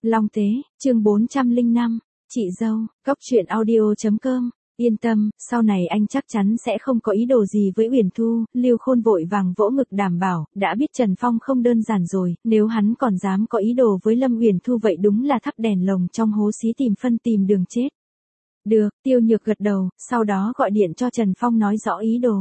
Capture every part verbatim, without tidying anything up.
Long Tế, chương bốn trăm lẻ năm, chị dâu, Cóc truyện audio chấm com. Yên tâm, sau này anh chắc chắn sẽ không có ý đồ gì với Uyển Thu. Lưu Khôn vội vàng vỗ ngực đảm bảo, đã biết Trần Phong không đơn giản rồi, nếu hắn còn dám có ý đồ với Lâm Uyển Thu vậy đúng là thắp đèn lồng trong hố xí tìm phân tìm đường chết. Được, Tiêu Nhược gật đầu, sau đó gọi điện cho Trần Phong nói rõ ý đồ.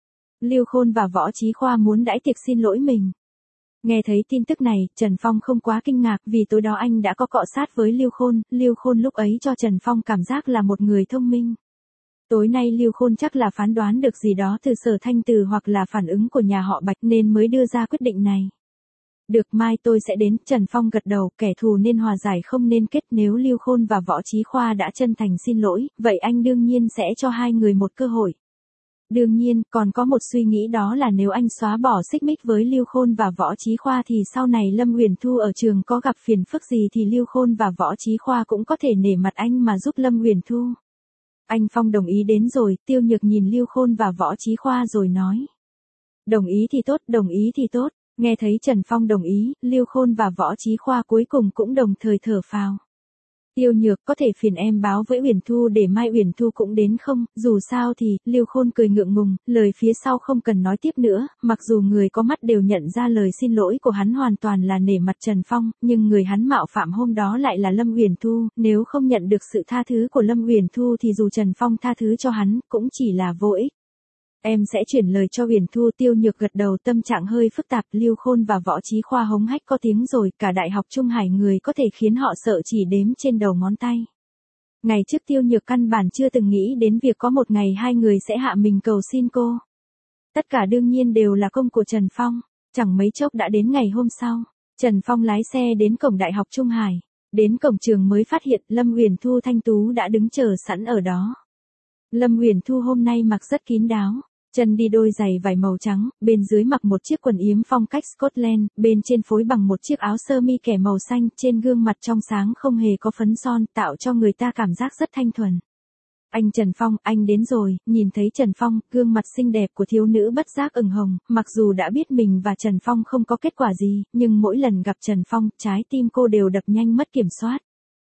Lưu Khôn và Võ Chí Khoa muốn đãi tiệc xin lỗi mình. Nghe thấy tin tức này, Trần Phong không quá kinh ngạc vì tối đó anh đã có cọ sát với Lưu Khôn, Lưu Khôn lúc ấy cho Trần Phong cảm giác là một người thông minh. Tối nay Lưu Khôn chắc là phán đoán được gì đó từ Sở Thanh Từ hoặc là phản ứng của nhà họ Bạch nên mới đưa ra quyết định này. Được, mai tôi sẽ đến. Trần Phong gật đầu, kẻ thù nên hòa giải không nên kết. Nếu Lưu Khôn và Võ Chí Khoa đã chân thành xin lỗi, vậy anh đương nhiên sẽ cho hai người một cơ hội. Đương nhiên, còn có một suy nghĩ đó là nếu anh xóa bỏ xích mích với Lưu Khôn và Võ Chí Khoa thì sau này Lâm Uyển Thu ở trường có gặp phiền phức gì thì Lưu Khôn và Võ Chí Khoa cũng có thể nể mặt anh mà giúp Lâm Uyển Thu. Anh Phong đồng ý đến rồi. Tiêu Nhược nhìn Lưu Khôn và Võ Chí Khoa rồi nói. Đồng ý thì tốt, đồng ý thì tốt. Nghe thấy Trần Phong đồng ý, Lưu Khôn và Võ Chí Khoa cuối cùng cũng đồng thời thở phào. Tiêu Nhược, có thể phiền em báo với Uyển Thu để mai Uyển Thu cũng đến không? Dù sao thì, Lưu Khôn cười ngượng ngùng, lời phía sau không cần nói tiếp nữa, mặc dù người có mắt đều nhận ra lời xin lỗi của hắn hoàn toàn là nể mặt Trần Phong, nhưng người hắn mạo phạm hôm đó lại là Lâm Uyển Thu, nếu không nhận được sự tha thứ của Lâm Uyển Thu thì dù Trần Phong tha thứ cho hắn, cũng chỉ là vô ích. Em sẽ chuyển lời cho Uyển Thu. Tiêu Nhược gật đầu, tâm trạng hơi phức tạp. Lưu Khôn và Võ Chí Khoa hống hách có tiếng rồi, cả Đại học Trung Hải người có thể khiến họ sợ chỉ đếm trên đầu ngón tay. Ngày trước Tiêu Nhược căn bản chưa từng nghĩ đến việc có một ngày hai người sẽ hạ mình cầu xin cô. Tất cả đương nhiên đều là công của Trần Phong. Chẳng mấy chốc đã đến ngày hôm sau, Trần Phong lái xe đến cổng Đại học Trung Hải. Đến cổng trường mới phát hiện Lâm Uyển Thu thanh tú đã đứng chờ sẵn ở đó. Lâm Uyển Thu hôm nay mặc rất kín đáo. Chân đi đôi giày vải màu trắng, bên dưới mặc một chiếc quần yếm phong cách Scotland, bên trên phối bằng một chiếc áo sơ mi kẻ màu xanh, trên gương mặt trong sáng không hề có phấn son, tạo cho người ta cảm giác rất thanh thuần. Anh Trần Phong, anh đến rồi. Nhìn thấy Trần Phong, gương mặt xinh đẹp của thiếu nữ bất giác ửng hồng, mặc dù đã biết mình và Trần Phong không có kết quả gì, nhưng mỗi lần gặp Trần Phong, trái tim cô đều đập nhanh mất kiểm soát.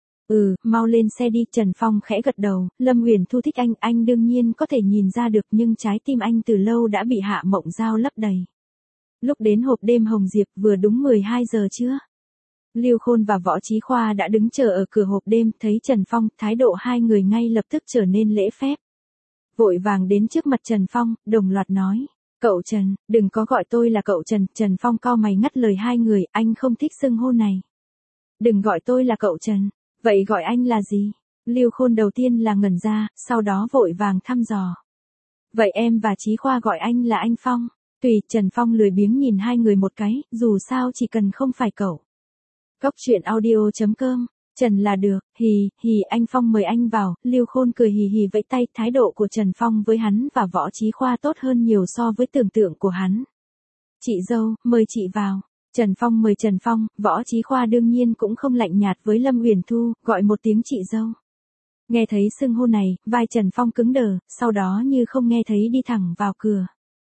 Ừ, mau lên xe đi. Trần Phong khẽ gật đầu. Lâm Uyển Thu thích anh, anh đương nhiên có thể nhìn ra được, nhưng trái tim anh từ lâu đã bị Hạ Mộng Giao lấp đầy. Lúc đến hộp đêm Hồng Diệp vừa đúng mười hai giờ trưa. Lưu Khôn và Võ Chí Khoa đã đứng chờ ở cửa hộp đêm, thấy Trần Phong, thái độ hai người ngay lập tức trở nên lễ phép. Vội vàng đến trước mặt Trần Phong, đồng loạt nói. Cậu Trần, đừng có gọi tôi là cậu Trần. Trần Phong cau mày ngắt lời hai người, anh không thích xưng hô này. Đừng gọi tôi là cậu Trần. Vậy gọi anh là gì? Lưu Khôn đầu tiên là ngẩn ra, sau đó vội vàng thăm dò. Vậy em và Chí Khoa gọi anh là anh Phong. Tùy. Trần Phong lười biếng nhìn hai người một cái, dù sao chỉ cần không phải cậu. Cóc truyện audio chấm com. Trần là được. Hì, hì, anh Phong mời anh vào. Lưu Khôn cười hì hì vẫy tay. Thái độ của Trần Phong với hắn và Võ Chí Khoa tốt hơn nhiều so với tưởng tượng của hắn. Chị dâu, mời chị vào. Trần Phong mời Trần Phong. Võ Chí Khoa đương nhiên cũng không lạnh nhạt với Lâm Uyển Thu, gọi một tiếng chị dâu. Nghe thấy xưng hô này, vai Trần Phong cứng đờ, sau đó như không nghe thấy đi thẳng vào cửa.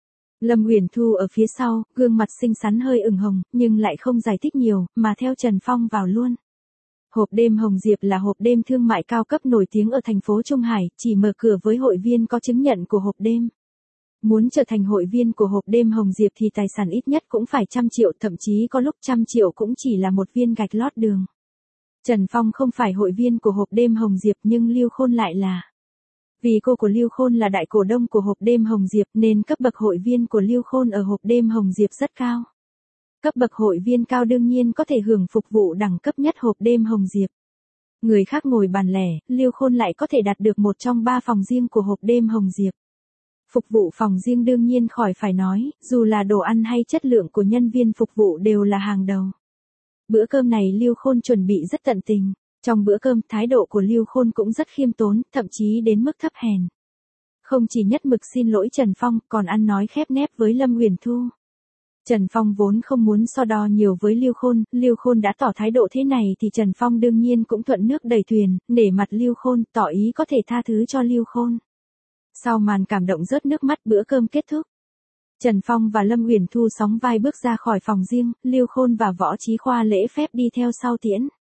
Lâm Uyển Thu ở phía sau, gương mặt xinh xắn hơi ửng hồng, nhưng lại không giải thích nhiều, mà theo Trần Phong vào luôn. Hộp đêm Hồng Diệp là hộp đêm thương mại cao cấp nổi tiếng ở thành phố Trung Hải, chỉ mở cửa với hội viên có chứng nhận của hộp đêm. Muốn trở thành hội viên của hộp đêm Hồng Diệp thì tài sản ít nhất cũng phải trăm triệu, thậm chí có lúc trăm triệu cũng chỉ là một viên gạch lót đường. Trần Phong không phải hội viên của hộp đêm Hồng Diệp nhưng Lưu Khôn lại là. Vì cô của Lưu Khôn là đại cổ đông của hộp đêm Hồng Diệp nên cấp bậc hội viên của Lưu Khôn ở hộp đêm Hồng Diệp rất cao. Cấp bậc hội viên cao đương nhiên có thể hưởng phục vụ đẳng cấp nhất hộp đêm Hồng Diệp. Người khác ngồi bàn lẻ, Lưu Khôn lại có thể đặt được một trong ba phòng riêng của hộp đêm Hồng Diệp. Phục vụ phòng riêng đương nhiên khỏi phải nói, dù là đồ ăn hay chất lượng của nhân viên phục vụ đều là hàng đầu. Bữa cơm này Lưu Khôn chuẩn bị rất tận tình. Trong bữa cơm, thái độ của Lưu Khôn cũng rất khiêm tốn, thậm chí đến mức thấp hèn. Không chỉ nhất mực xin lỗi Trần Phong, còn ăn nói khép nép với Lâm Uyển Thu. Trần Phong vốn không muốn so đo nhiều với Lưu Khôn, Lưu Khôn đã tỏ thái độ thế này thì Trần Phong đương nhiên cũng thuận nước đẩy thuyền, nể mặt Lưu Khôn, tỏ ý có thể tha thứ cho Lưu Khôn. Sau màn cảm động rớt nước mắt, bữa cơm kết thúc. Trần Phong và Lâm Uyển Thu sóng vai bước ra khỏi phòng riêng, Lưu Khôn và Võ Chí Khoa lễ phép đi theo sau tiễn.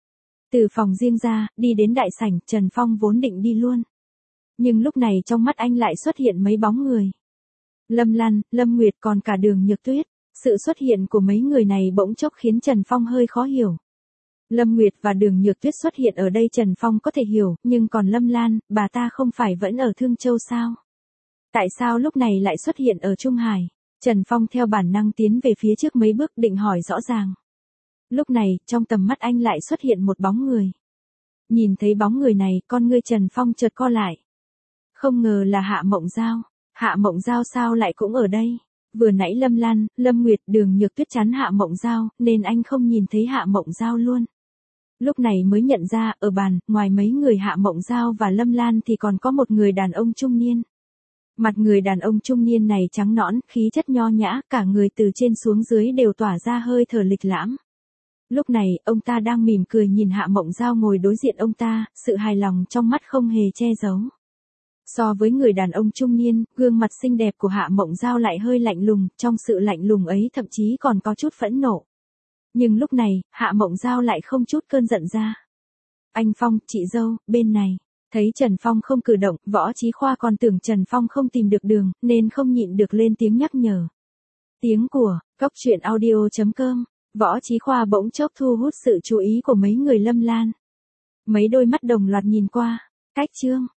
Từ phòng riêng ra, đi đến đại sảnh, Trần Phong vốn định đi luôn. Nhưng lúc này trong mắt anh lại xuất hiện mấy bóng người. Lâm Lan, Lâm Nguyệt còn cả Đường Nhược Tuyết. Sự xuất hiện của mấy người này bỗng chốc khiến Trần Phong hơi khó hiểu. Lâm Nguyệt và Đường Nhược Tuyết xuất hiện ở đây Trần Phong có thể hiểu, nhưng còn Lâm Lan, bà ta không phải vẫn ở Thương Châu sao? Tại sao lúc này lại xuất hiện ở Trung Hải? Trần Phong theo bản năng tiến về phía trước mấy bước định hỏi rõ ràng. Lúc này, trong tầm mắt anh lại xuất hiện một bóng người. Nhìn thấy bóng người này, con ngươi Trần Phong chợt co lại. Không ngờ là Hạ Mộng Giao. Hạ Mộng Giao sao lại cũng ở đây? Vừa nãy Lâm Lan, Lâm Nguyệt, Đường Nhược Tuyết chắn Hạ Mộng Giao, nên anh không nhìn thấy Hạ Mộng Giao luôn. Lúc này mới nhận ra, ở bàn, ngoài mấy người Hạ Mộng Giao và Lâm Lan thì còn có một người đàn ông trung niên. Mặt người đàn ông trung niên này trắng nõn, khí chất nho nhã, cả người từ trên xuống dưới đều tỏa ra hơi thở lịch lãm. Lúc này, ông ta đang mỉm cười nhìn Hạ Mộng Giao ngồi đối diện ông ta, sự hài lòng trong mắt không hề che giấu. So với người đàn ông trung niên, gương mặt xinh đẹp của Hạ Mộng Giao lại hơi lạnh lùng, trong sự lạnh lùng ấy thậm chí còn có chút phẫn nộ. Nhưng lúc này, Hạ Mộng Giao lại không chút cơn giận ra. Anh Phong, chị dâu, bên này. Thấy Trần Phong không cử động, Võ Chí Khoa còn tưởng Trần Phong không tìm được đường, nên không nhịn được lên tiếng nhắc nhở. Tiếng của, Cốc Truyện Audio chấm com, Võ Chí Khoa bỗng chốc thu hút sự chú ý của mấy người Lâm Lan. Mấy đôi mắt đồng loạt nhìn qua. Cách chương.